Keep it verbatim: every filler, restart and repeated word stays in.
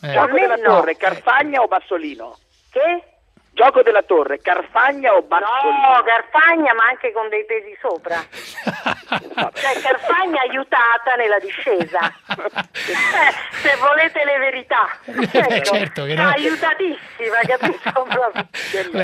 Eh. Gioco della no. Torre, Carfagna o Bassolino? Che? Gioco della Torre, Carfagna o Bassolino? No, Carfagna, ma anche con dei pesi sopra. Cioè, Carfagna aiutata nella discesa. Eh, se volete le verità. Eh, certo che no. Aiutatissima, capito? Proprio.